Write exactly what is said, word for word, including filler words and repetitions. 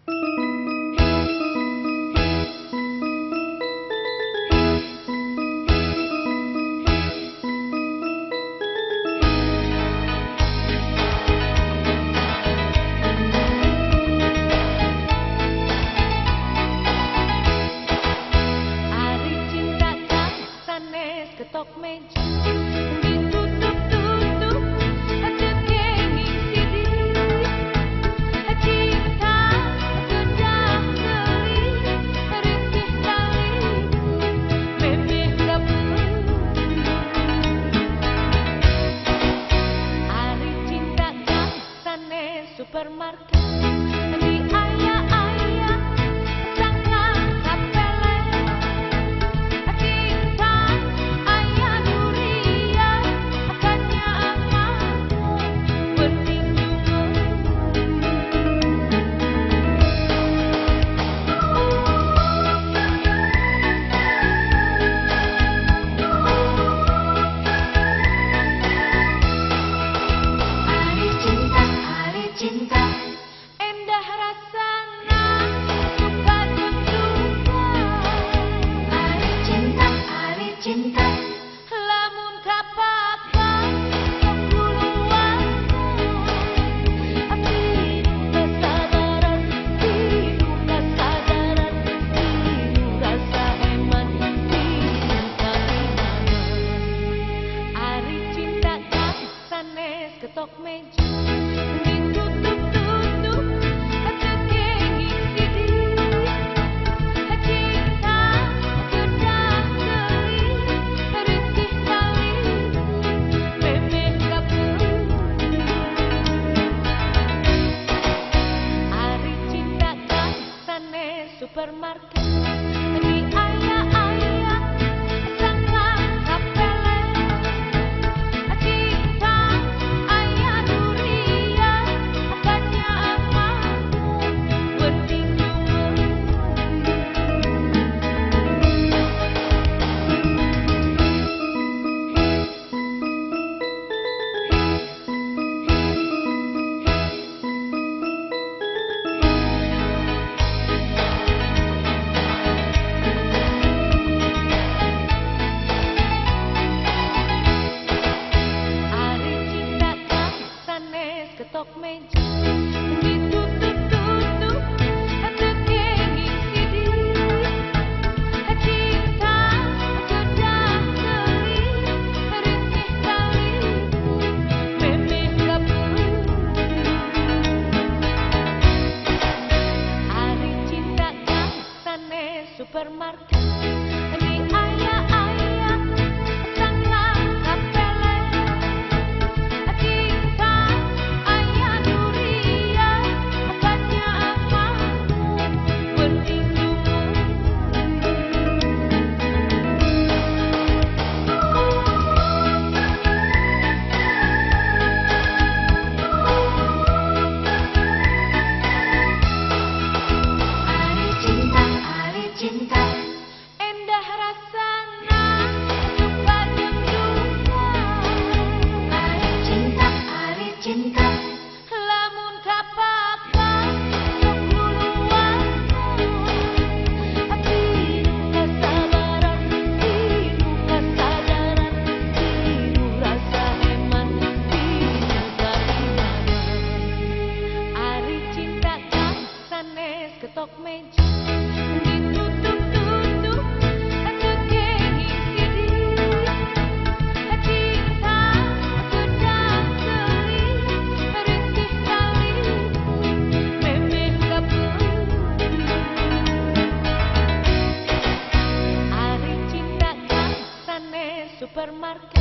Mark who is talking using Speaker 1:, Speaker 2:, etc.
Speaker 1: Ketok meja ditutup-tutup rezeki ngisi diri cinta kedah geli rikih kali memeh gabung ari cinta kan sane supermarket di ayah-ayah sangat kapele cinta ayah duria makanya aku bertinggung hari cinta hari cinta endah rasana suka duka hari cinta hari cinta lamun kapapa sok duluan tidu kesadaran tidu kesadaran tidu rasa hemat tidu keimanan hari cinta kan sanes ketok meja ditutup-tutup rezeki ngisi diri cinta kedah geli rikih kali memeh gabung ari cinta kan sane supermarket di ayah-ayah sangat kapele cinta ayah duria makanya aku bertinggung ari cinta kan sanes ketok meja ditutup-tutup rezeki ngisi diri cinta kedah geli rikih kali memeh gabung ari cinta kan sanes supermarket di ayah-ayah sangat kapele cinta ayah duria makanya aku bertinggung hari cinta hari cinta endah rasana suka duka hari cinta hari cinta lamun kapapa sok duluan tidu kesadaran tidu kesadaran tidu rasa hemat tidu keimanan ari cinta kan sanes ketok meja ditutup-tutup rezeki ngisi diri cinta kedah geli rikih kali memeh gabung ari cinta kan sanes supermarket